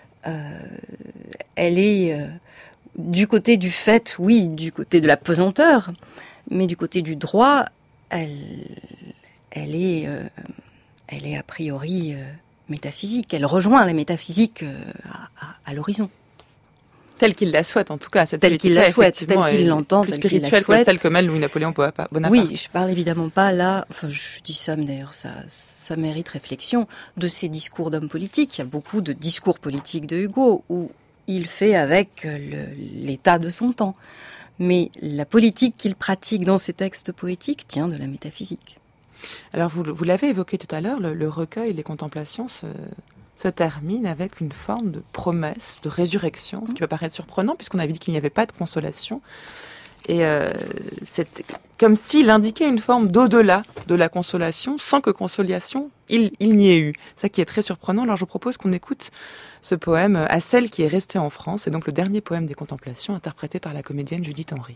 Elle est du côté du fait, oui, du côté de la pesanteur. Mais du côté du droit, elle est a priori métaphysique. Elle rejoint la métaphysique à l'horizon. Telle qu'il la souhaite, en tout cas. Telle qu'il la souhaite, telle qu'il l'entend, plus spirituelle que celle que mène Louis-Napoléon Bonaparte. Oui, je parle évidemment pas là, enfin je dis ça, mais d'ailleurs ça mérite réflexion, de ces discours d'hommes politiques. Il y a beaucoup de discours politiques de Hugo où il fait avec l'état de son temps. Mais la politique qu'il pratique dans ses textes poétiques tient de la métaphysique. Alors vous l'avez évoqué tout à l'heure, le recueil, les contemplations se termine avec une forme de promesse, de résurrection, ce qui peut paraître surprenant puisqu'on avait dit qu'il n'y avait pas de consolation. Et c'est comme s'il indiquait une forme d'au-delà de la consolation, sans que consolation il n'y ait eu. C'est ça qui est très surprenant. Alors je vous propose qu'on écoute ce poème à celle qui est restée en France, et donc le dernier poème des Contemplations interprété par la comédienne Judith Henry.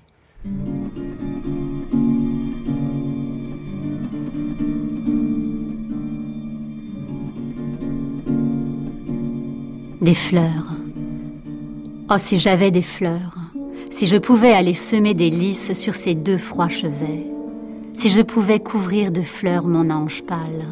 Des fleurs. Oh, si j'avais des fleurs, si je pouvais aller semer des lys sur ces deux froids chevets, si je pouvais couvrir de fleurs mon ange pâle.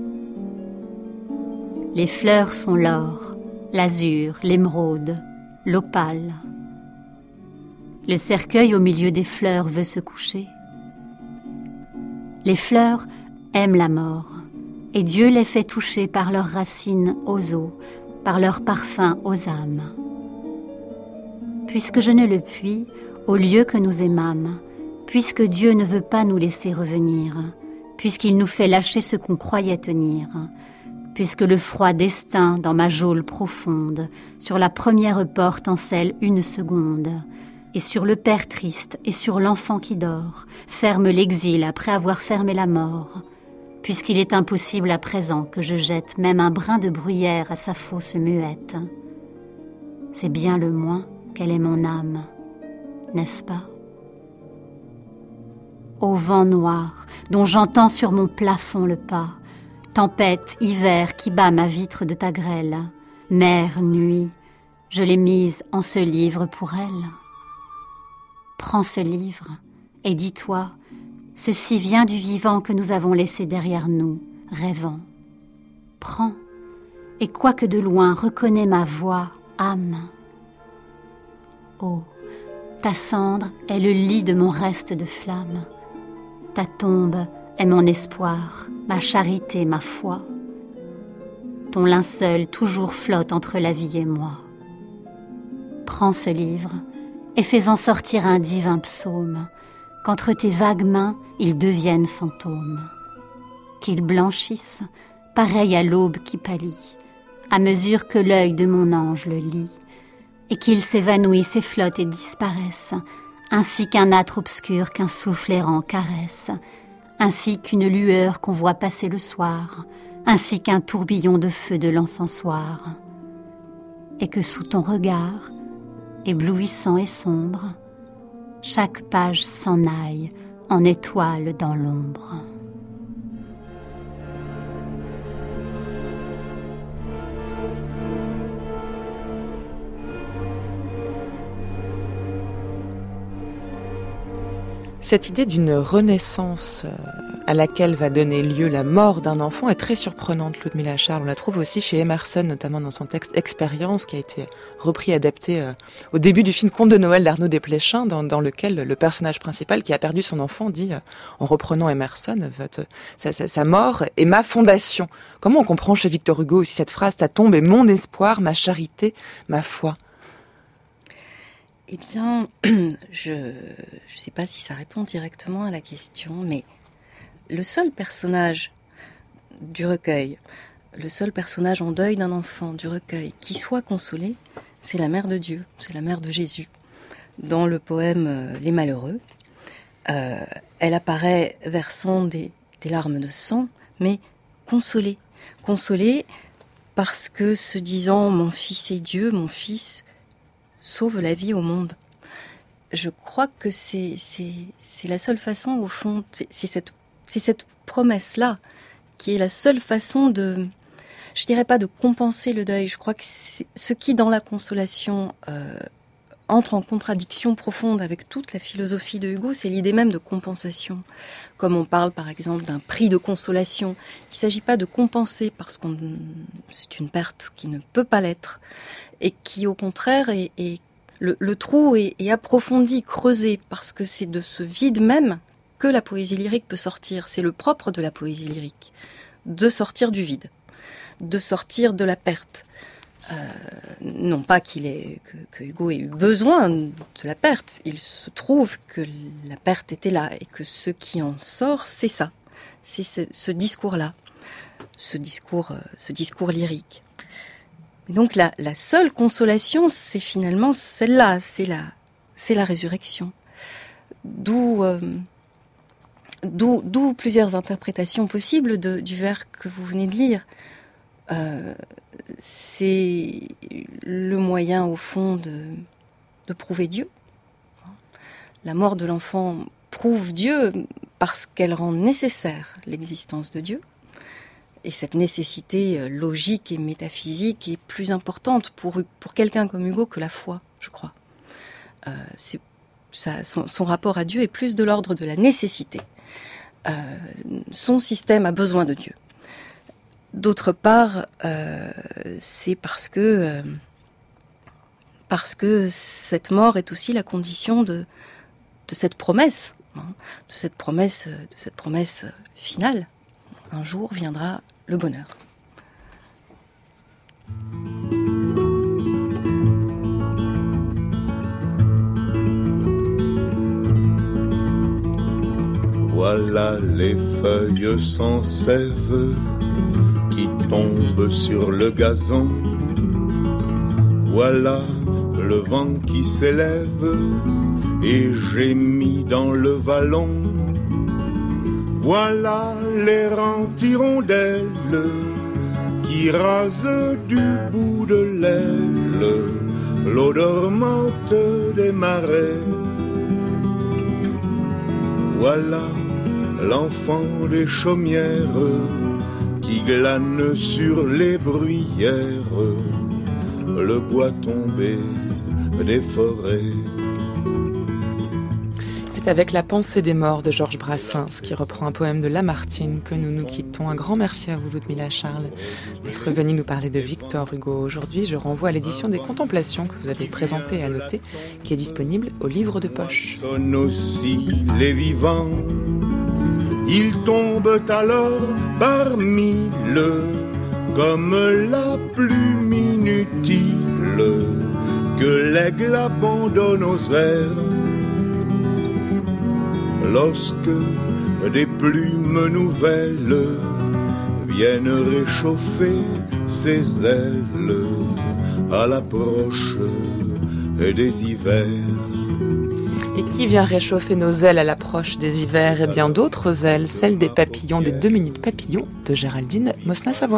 Les fleurs sont l'or, l'azur, l'émeraude, l'opale. Le cercueil au milieu des fleurs veut se coucher. Les fleurs, aiment la mort, et Dieu les fait toucher par leurs racines aux os, par leur parfum aux âmes. Puisque je ne le puis, au lieu que nous aimâmes, puisque Dieu ne veut pas nous laisser revenir, puisqu'il nous fait lâcher ce qu'on croyait tenir, puisque le froid destin dans ma geôle profonde, sur la première porte encelle une seconde, et sur le père triste et sur l'enfant qui dort, ferme l'exil après avoir fermé la mort, puisqu'il est impossible à présent que je jette même un brin de bruyère à sa fausse muette. C'est bien le moins qu'elle est mon âme, n'est-ce pas? Ô vent noir, dont j'entends sur mon plafond le pas, tempête, hiver qui bat ma vitre de ta grêle, mer, nuit, je l'ai mise en ce livre pour elle. Prends ce livre et dis-toi, ceci vient du vivant que nous avons laissé derrière nous, rêvant. Prends, et quoique de loin reconnais ma voix, âme. Oh, ta cendre est le lit de mon reste de flamme. Ta tombe est mon espoir, ma charité, ma foi. Ton linceul toujours flotte entre la vie et moi. Prends ce livre et fais-en sortir un divin psaume, qu'entre tes vagues mains ils deviennent fantômes. Qu'ils blanchissent, pareil à l'aube qui pâlit, à mesure que l'œil de mon ange le lit, et qu'ils s'évanouissent et flottent et disparaissent, ainsi qu'un âtre obscur qu'un souffle errant caresse, ainsi qu'une lueur qu'on voit passer le soir, ainsi qu'un tourbillon de feu de l'encensoir. Et que sous ton regard, éblouissant et sombre, chaque page s'en aille en étoile dans l'ombre. Cette idée d'une renaissance à laquelle va donner lieu la mort d'un enfant est très surprenante, Ludmilla Charles. On la trouve aussi chez Emerson, notamment dans son texte Expérience, qui a été repris et adapté au début du film Conte de Noël d'Arnaud Desplechin, dans lequel le personnage principal qui a perdu son enfant dit, en reprenant Emerson, sa mort est ma fondation. Comment on comprend chez Victor Hugo aussi cette phrase « Ta tombe est mon espoir, ma charité, ma foi ». Eh bien, je ne sais pas si ça répond directement à la question, mais le seul personnage du recueil, le seul personnage en deuil d'un enfant du recueil qui soit consolé, c'est la mère de Dieu, c'est la mère de Jésus. Dans le poème Les Malheureux, elle apparaît versant des larmes de sang, mais consolée. Consolée parce que se disant « Mon fils est Dieu, mon fils », sauve la vie au monde. Je crois que c'est la seule façon, au fond, c'est cette promesse-là qui est la seule façon de, je dirais pas de compenser le deuil. Je crois que c'est ce qui, dans la consolation, entre en contradiction profonde avec toute la philosophie de Hugo, c'est l'idée même de compensation. Comme on parle par exemple d'un prix de consolation, il ne s'agit pas de compenser parce que c'est une perte qui ne peut pas l'être et qui au contraire le trou est approfondi, creusé, parce que c'est de ce vide même que la poésie lyrique peut sortir. C'est le propre de la poésie lyrique, de sortir du vide, de sortir de la perte. Non pas que Hugo ait eu besoin de la perte, il se trouve que la perte était là et que ce qui en sort, c'est ça, c'est ce discours-là, ce discours lyrique. Et donc la seule consolation, c'est finalement celle-là, c'est la résurrection. D'où plusieurs interprétations possibles du vers que vous venez de lire. C'est le moyen, au fond, de prouver Dieu. La mort de l'enfant prouve Dieu parce qu'elle rend nécessaire l'existence de Dieu. Et cette nécessité logique et métaphysique est plus importante pour quelqu'un comme Hugo que la foi, je crois. Son rapport à Dieu est plus de l'ordre de la nécessité. Son système a besoin de Dieu. D'autre part, c'est parce que cette mort est aussi la condition de cette promesse, de cette promesse finale, un jour viendra le bonheur. Voilà les feuilles sans sève qui tombent sur le gazon. Voilà le vent qui s'élève et gémit dans le vallon. Voilà l'errante hirondelle qui rase du bout de l'aile l'eau dormante des marais. Voilà l'enfant des chaumières qui glane sur les bruyères le bois tombé des forêts. C'est avec La pensée des morts de Georges Brassens, qui reprend un poème de Lamartine, que nous nous quittons. Un grand merci à vous, Ludmilla Charles, d'être venue nous parler de Victor Hugo. Aujourd'hui, je renvoie à l'édition des Contemplations que vous avez présentée et annotée, qui est disponible au livre de poche. Sonnent aussi les vivants, ils tombent alors par mille, comme la plume inutile que l'aigle abandonne aux airs. Lorsque des plumes nouvelles viennent réchauffer ses ailes à l'approche des hivers. Et qui vient réchauffer nos ailes à l'approche des hivers? Et bien d'autres ailes, celles des papillons, des 2 minutes papillons de Géraldine Mosna-Savoie.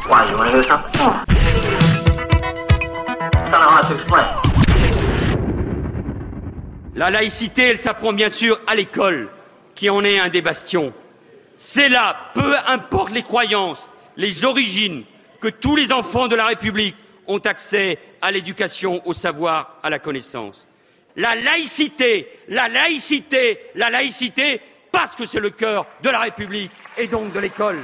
La laïcité, elle s'apprend bien sûr à l'école, qui en est un des bastions. C'est là, peu importe les croyances, les origines, que tous les enfants de la République ont accès à l'éducation, au savoir, à la connaissance. La laïcité, la laïcité, la laïcité, parce que c'est le cœur de la République et donc de l'école.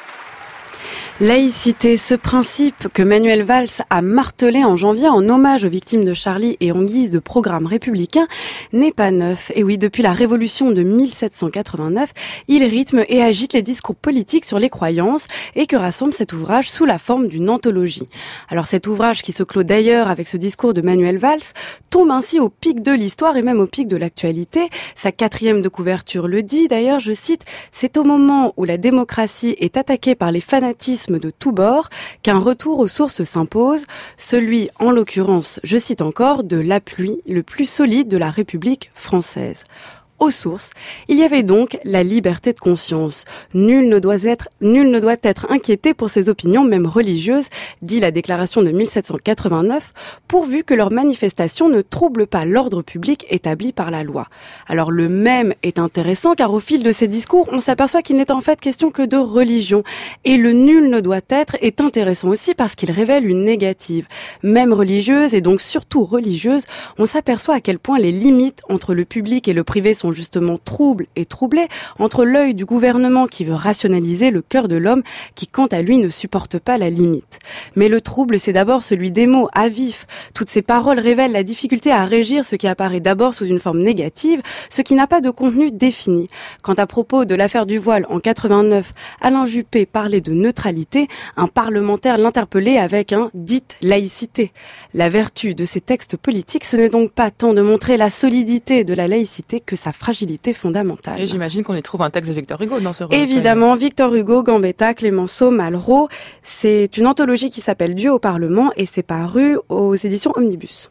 Laïcité, ce principe que Manuel Valls a martelé en janvier en hommage aux victimes de Charlie et en guise de programme républicain, n'est pas neuf. Et oui, depuis la Révolution de 1789, il rythme et agite les discours politiques sur les croyances et que rassemble cet ouvrage sous la forme d'une anthologie. Alors cet ouvrage, qui se clôt d'ailleurs avec ce discours de Manuel Valls, tombe ainsi au pic de l'histoire et même au pic de l'actualité. Sa 4e de couverture le dit d'ailleurs, je cite, « C'est au moment où la démocratie est attaquée par les fanatismes de tous bords qu'un retour aux sources s'impose, celui, en l'occurrence, je cite encore, de l'appui le plus solide de la République française. Aux sources, il y avait donc la liberté de conscience. Nul ne doit être inquiété pour ses opinions, même religieuses, dit la déclaration de 1789, pourvu que leurs manifestations ne troublent pas l'ordre public établi par la loi. Alors le même est intéressant car au fil de ces discours, on s'aperçoit qu'il n'est en fait question que de religion. Et le nul ne doit être est intéressant aussi parce qu'il révèle une négative. Même religieuse et donc surtout religieuse, on s'aperçoit à quel point les limites entre le public et le privé sont justement troubles et troublés, entre l'œil du gouvernement qui veut rationaliser le cœur de l'homme qui, quant à lui, ne supporte pas la limite. Mais le trouble, c'est d'abord celui des mots, à vif. Toutes ces paroles révèlent la difficulté à régir ce qui apparaît d'abord sous une forme négative, ce qui n'a pas de contenu défini. Quand à propos de l'affaire du voile en 89, Alain Juppé parlait de neutralité, un parlementaire l'interpellait avec un « dite laïcité ». La vertu de ces textes politiques, ce n'est donc pas tant de montrer la solidité de la laïcité que sa fragilité fondamentale. Et j'imagine qu'on y trouve un texte de Victor Hugo dans ce recueil. Évidemment, Victor Hugo, Gambetta, Clémenceau, Malraux. C'est une anthologie qui s'appelle Dieu au Parlement et c'est paru aux éditions Omnibus.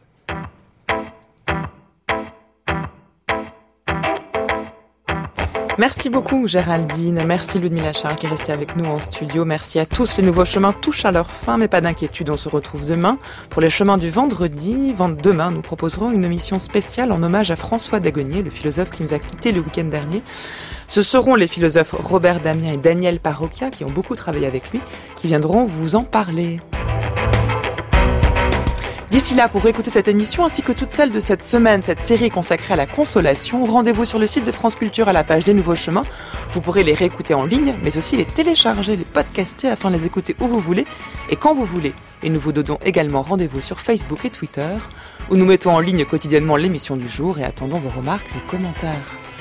Merci beaucoup Géraldine, merci Ludmilla Charles qui est restée avec nous en studio, merci à tous. Les nouveaux chemins touchent à leur fin, mais pas d'inquiétude, on se retrouve demain. Pour les chemins du vendredi, demain, nous proposerons une émission spéciale en hommage à François Dagonier, le philosophe qui nous a quittés le week-end dernier. Ce seront les philosophes Robert Damien et Daniel Parroquia, qui ont beaucoup travaillé avec lui, qui viendront vous en parler. D'ici là, pour écouter cette émission ainsi que toutes celles de cette semaine, cette série consacrée à la consolation, rendez-vous sur le site de France Culture à la page des Nouveaux Chemins. Vous pourrez les réécouter en ligne, mais aussi les télécharger, les podcaster afin de les écouter où vous voulez et quand vous voulez. Et nous vous donnons également rendez-vous sur Facebook et Twitter, où nous mettons en ligne quotidiennement l'émission du jour et attendons vos remarques et commentaires.